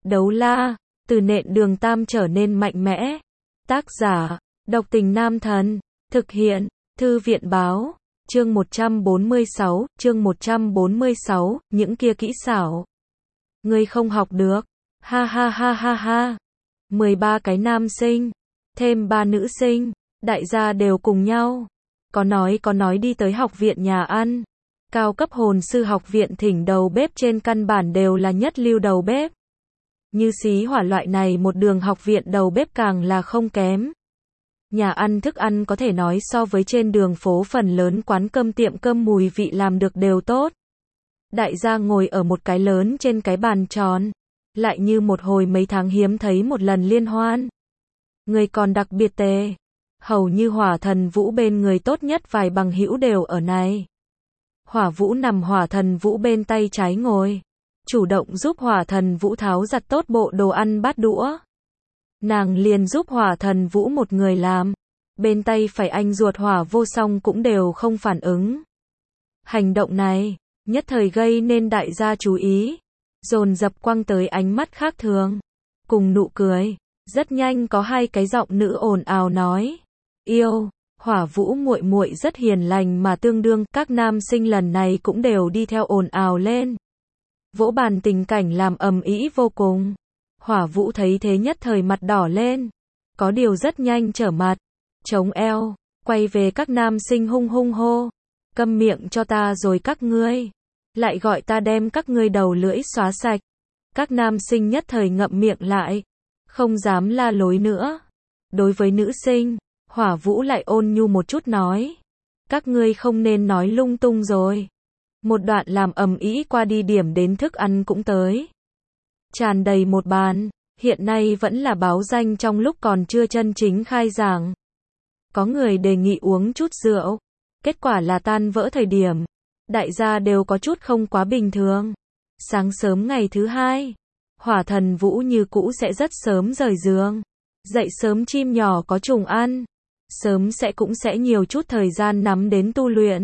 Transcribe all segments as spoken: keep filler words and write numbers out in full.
Đấu la, từ nện đường tam trở nên mạnh mẽ. Tác giả, độc tình nam thần. Thực hiện, thư viện báo. Chương một trăm bốn mươi sáu, chương một trăm bốn mươi sáu, những kia kỹ xảo. Ngươi không học được. Ha ha ha ha ha. mười ba cái nam sinh, thêm ba nữ sinh, đại gia đều cùng nhau. Có nói có nói đi tới học viện nhà ăn. Cao cấp hồn sư học viện thỉnh đầu bếp trên căn bản đều là nhất lưu đầu bếp. Như xí hỏa loại này một đường học viện đầu bếp càng là không kém. Nhà ăn thức ăn có thể nói so với trên đường phố phần lớn quán cơm tiệm cơm mùi vị làm được đều tốt. Đại gia ngồi ở một cái lớn trên cái bàn tròn, lại như một hồi mấy tháng hiếm thấy một lần liên hoan. Người còn đặc biệt tề, hầu như Hỏa Thần Vũ bên người tốt nhất vài bằng hữu đều ở này. Hỏa Vũ nằm Hỏa Thần Vũ bên tay trái ngồi, chủ động giúp Hỏa Thần Vũ tháo giặt tốt bộ đồ ăn bát đũa. Nàng liền giúp Hỏa Thần Vũ một người làm, bên tay phải anh ruột Hỏa Vô Song cũng đều không phản ứng. Hành động này, nhất thời gây nên đại gia chú ý, dồn dập quăng tới ánh mắt khác thường, cùng nụ cười. Rất nhanh có hai cái giọng nữ ồn ào nói, yêu, Hỏa Vũ muội muội rất hiền lành mà tương đương, các nam sinh lần này cũng đều đi theo ồn ào lên. Vỗ bàn tình cảnh làm ầm ĩ vô cùng. Hỏa Vũ thấy thế nhất thời mặt đỏ lên, có điều rất nhanh trở mặt, chống eo, quay về các nam sinh hung hung hô, câm miệng cho ta rồi các ngươi, lại gọi ta đem các ngươi đầu lưỡi xóa sạch. Các nam sinh nhất thời ngậm miệng lại, không dám la lối nữa. Đối với nữ sinh, Hỏa Vũ lại ôn nhu một chút nói, các ngươi không nên nói lung tung rồi. Một đoạn làm ầm ĩ qua đi, điểm đến thức ăn cũng tới. Tràn đầy một bàn, hiện nay vẫn là báo danh trong lúc còn chưa chân chính khai giảng. Có người đề nghị uống chút rượu, kết quả là tan vỡ thời điểm. Đại gia đều có chút không quá bình thường. Sáng sớm ngày thứ hai, Hỏa Thần Vũ như cũ sẽ rất sớm rời giường. Dậy sớm chim nhỏ có trùng ăn. Sớm sẽ cũng sẽ nhiều chút thời gian nắm đến tu luyện.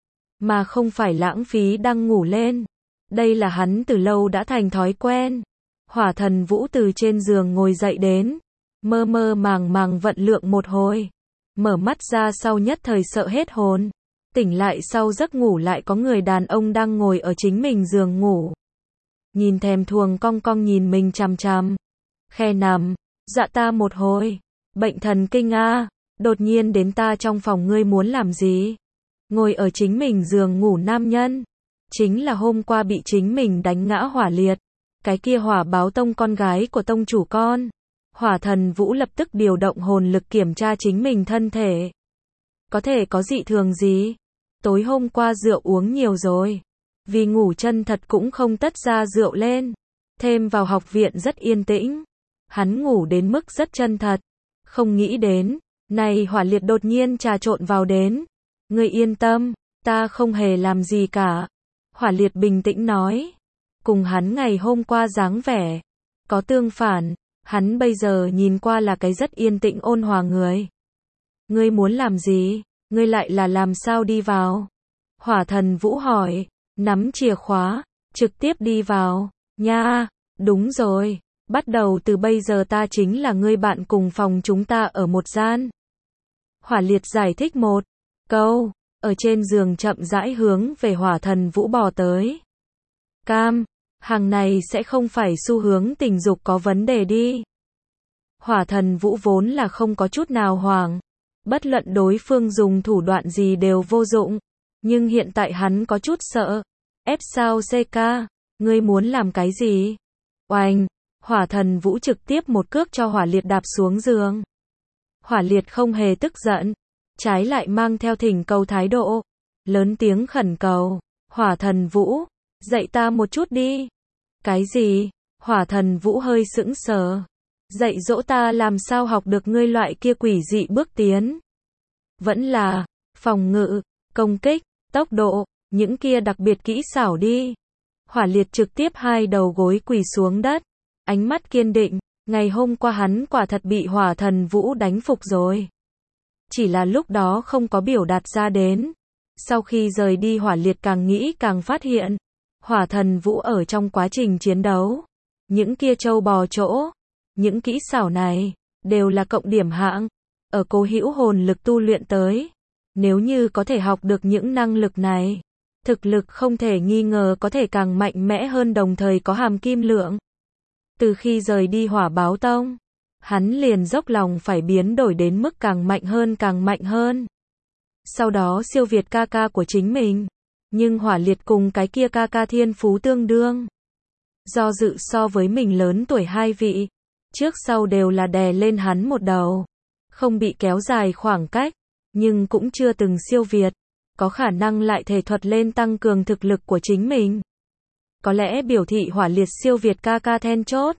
Mà không phải lãng phí đang ngủ lên. Đây là hắn từ lâu đã thành thói quen. Hỏa Thần Vũ từ trên giường ngồi dậy đến. Mơ mơ màng màng vận lượng một hồi. Mở mắt ra sau nhất thời sợ hết hồn. Tỉnh lại sau giấc ngủ lại có người đàn ông đang ngồi ở chính mình giường ngủ. Nhìn thèm thuồng cong cong nhìn mình chằm chằm. Khe nằm, dạ ta một hồi. Bệnh thần kinh a, đột nhiên đến ta trong phòng ngươi muốn làm gì? Ngồi ở chính mình giường ngủ nam nhân. Chính là hôm qua bị chính mình đánh ngã Hỏa Liệt. Cái kia Hỏa Báo Tông con gái của tông chủ con. Hỏa Thần Vũ lập tức điều động hồn lực kiểm tra chính mình thân thể. Có thể có dị thường gì? Tối hôm qua rượu uống nhiều rồi. Vì ngủ chân thật cũng không tất ra rượu lên. Thêm vào học viện rất yên tĩnh. Hắn ngủ đến mức rất chân thật. Không nghĩ đến, này Hỏa Liệt đột nhiên trà trộn vào đến. Ngươi yên tâm, ta không hề làm gì cả. Hỏa Liệt bình tĩnh nói. Cùng hắn ngày hôm qua dáng vẻ. Có tương phản, hắn bây giờ nhìn qua là cái rất yên tĩnh ôn hòa người. Ngươi muốn làm gì? Ngươi lại là làm sao đi vào? Hỏa Thần Vũ hỏi, nắm chìa khóa, trực tiếp đi vào. Nha, đúng rồi, bắt đầu từ bây giờ ta chính là ngươi bạn cùng phòng, chúng ta ở một gian. Hỏa Liệt giải thích một câu, ở trên giường chậm rãi hướng về Hỏa Thần Vũ bò tới. Cam, hàng này sẽ không phải xu hướng tình dục có vấn đề đi. Hỏa Thần Vũ vốn là không có chút nào hoảng. Bất luận đối phương dùng thủ đoạn gì đều vô dụng. Nhưng hiện tại hắn có chút sợ. Ép sao xê ca, ngươi muốn làm cái gì? Oanh, Hỏa Thần Vũ trực tiếp một cước cho Hỏa Liệt đạp xuống giường. Hỏa Liệt không hề tức giận, trái lại mang theo thỉnh cầu thái độ. Lớn tiếng khẩn cầu, Hỏa Thần Vũ, dạy ta một chút đi. Cái gì? Hỏa Thần Vũ hơi sững sờ. Dạy dỗ ta làm sao học được ngươi loại kia quỷ dị bước tiến. Vẫn là, phòng ngự, công kích, tốc độ, những kia đặc biệt kỹ xảo đi. Hỏa Liệt trực tiếp hai đầu gối quỳ xuống đất. Ánh mắt kiên định, ngày hôm qua hắn quả thật bị Hỏa Thần Vũ đánh phục rồi. Chỉ là lúc đó không có biểu đạt ra đến. Sau khi rời đi Hỏa Liệt càng nghĩ càng phát hiện. Hỏa Thần Vũ ở trong quá trình chiến đấu. những kia trâu bò chỗ, những kỹ xảo này, đều là cộng điểm hạng, ở Cố Hữu hồn lực tu luyện tới. Nếu như có thể học được những năng lực này, thực lực không thể nghi ngờ có thể càng mạnh mẽ hơn, đồng thời có hàm kim lượng. Từ khi rời đi Hỏa Báo Tông, hắn liền dốc lòng phải biến đổi đến mức càng mạnh hơn càng mạnh hơn. Sau đó siêu việt ca ca của chính mình, nhưng Hỏa Liệt cùng cái kia ca ca thiên phú tương đương. Do dự so với mình lớn tuổi hai vị, trước sau đều là đè lên hắn một đầu, không bị kéo dài khoảng cách, nhưng cũng chưa từng siêu việt, có khả năng lại thể thuật lên tăng cường thực lực của chính mình. Có lẽ biểu thị Hỏa Liệt siêu việt ca ca then chốt.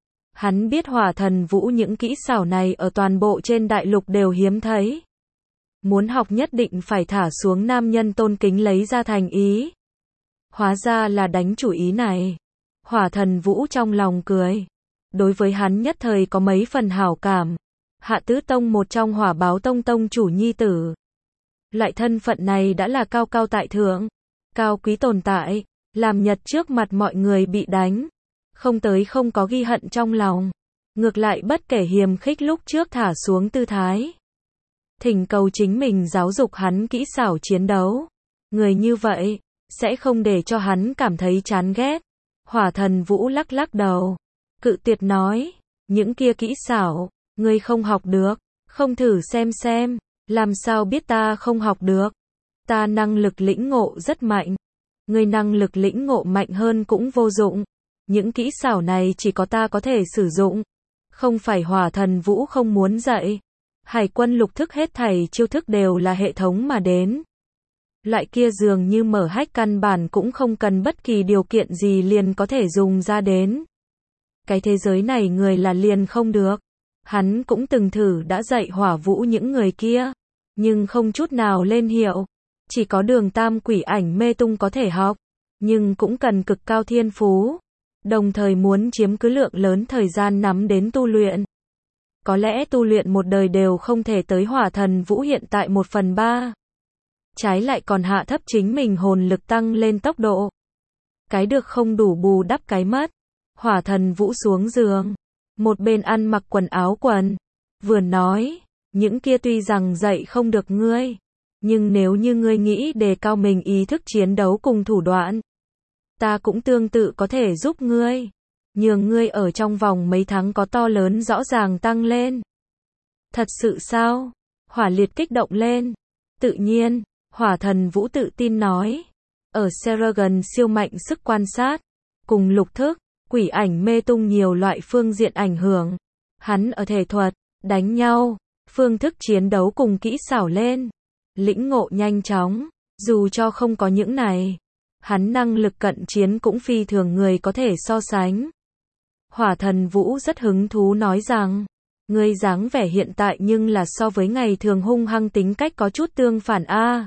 Hắn biết Hỏa Thần Vũ những kỹ xảo này ở toàn bộ trên đại lục đều hiếm thấy. Muốn học nhất định phải thả xuống nam nhân tôn kính lấy ra thành ý. Hóa ra là đánh chủ ý này. Hỏa Thần Vũ trong lòng cười. Đối với hắn nhất thời có mấy phần hảo cảm. Hạ Tứ Tông một trong Hỏa Báo Tông tông chủ nhi tử. Loại thân phận này đã là cao cao tại thượng, cao quý tồn tại, làm nhật trước mặt mọi người bị đánh. Không tới không có ghi hận trong lòng. Ngược lại bất kể hiềm khích lúc trước thả xuống tư thái. Thỉnh cầu chính mình giáo dục hắn kỹ xảo chiến đấu. Người như vậy, sẽ không để cho hắn cảm thấy chán ghét. Hỏa Thần Vũ lắc lắc đầu. Cự tuyệt nói, những kia kỹ xảo, ngươi không học được, không thử xem xem, làm sao biết ta không học được. Ta năng lực lĩnh ngộ rất mạnh. Ngươi năng lực lĩnh ngộ mạnh hơn cũng vô dụng. Những kỹ xảo này chỉ có ta có thể sử dụng. Không phải Hỏa Thần Vũ không muốn dạy. Hải quân lục thức hết thảy chiêu thức đều là hệ thống mà đến. Loại kia dường như mở hách căn bản cũng không cần bất kỳ điều kiện gì liền có thể dùng ra đến. Cái thế giới này người là liền không được. Hắn cũng từng thử đã dạy Hỏa Vũ những người kia, nhưng không chút nào lên hiệu. Chỉ có Đường Tam Quỷ Ảnh Mê Tung có thể học, nhưng cũng cần cực cao thiên phú. Đồng thời muốn chiếm cứ lượng lớn thời gian nắm đến tu luyện. Có lẽ tu luyện một đời đều không thể tới Hỏa Thần Vũ hiện tại một phần ba. Trái lại còn hạ thấp chính mình hồn lực tăng lên tốc độ. Cái được không đủ bù đắp cái mất. Hỏa Thần Vũ xuống giường. Một bên ăn mặc quần áo quần. Vừa nói, những kia tuy rằng dạy không được ngươi. Nhưng nếu như ngươi nghĩ đề cao mình ý thức chiến đấu cùng thủ đoạn. Ta cũng tương tự có thể giúp ngươi. Nhường ngươi ở trong vòng mấy tháng có to lớn rõ ràng tăng lên. Thật sự sao? Hỏa Liệt kích động lên. Tự nhiên, Hỏa Thần Vũ tự tin nói. Ở Seragon siêu mạnh sức quan sát. Cùng lục thức, quỷ ảnh mê tung nhiều loại phương diện ảnh hưởng. Hắn ở thể thuật, đánh nhau, phương thức chiến đấu cùng kỹ xảo lên. Lĩnh ngộ nhanh chóng. Dù cho không có những này. Hắn năng lực cận chiến cũng phi thường người có thể so sánh. Hỏa Thần Vũ rất hứng thú nói rằng, ngươi dáng vẻ hiện tại nhưng là so với ngày thường hung hăng tính cách có chút tương phản a.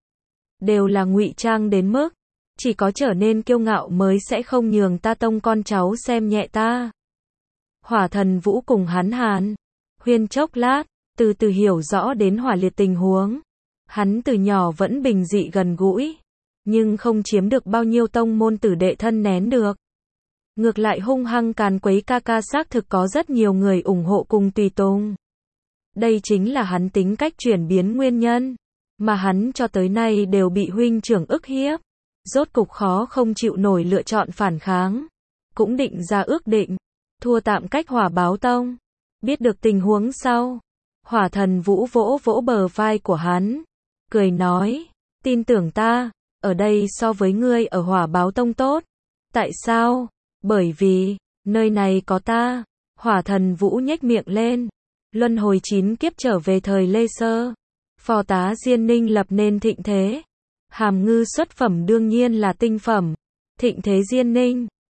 Đều là ngụy trang đến mức, chỉ có trở nên kiêu ngạo mới sẽ không nhường ta tông con cháu xem nhẹ ta. Hỏa Thần Vũ cùng hắn hàn huyên chốc lát, từ từ hiểu rõ đến Hỏa Liệt tình huống. Hắn từ nhỏ vẫn bình dị gần gũi, nhưng không chiếm được bao nhiêu tông môn tử đệ thân nén được. Ngược lại hung hăng càn quấy ca ca xác thực có rất nhiều người ủng hộ cùng tùy tùng. Đây chính là hắn tính cách chuyển biến nguyên nhân, mà hắn cho tới nay đều bị huynh trưởng ức hiếp. Rốt cục khó không chịu nổi lựa chọn phản kháng. Cũng định ra ước định, thua tạm cách Hỏa Báo Tông. Biết được tình huống sau, Hỏa Thần Vũ vỗ vỗ bờ vai của hắn, cười nói, tin tưởng ta, ở đây so với ngươi ở Hỏa Báo Tông tốt. Tại sao? Bởi vì, nơi này có ta. Hỏa Thần Vũ nhếch miệng lên. Luân hồi chín kiếp trở về thời Lê Sơ. Phò tá Diên Ninh lập nên thịnh thế. Hàm ngư xuất phẩm đương nhiên là tinh phẩm. Thịnh thế Diên Ninh.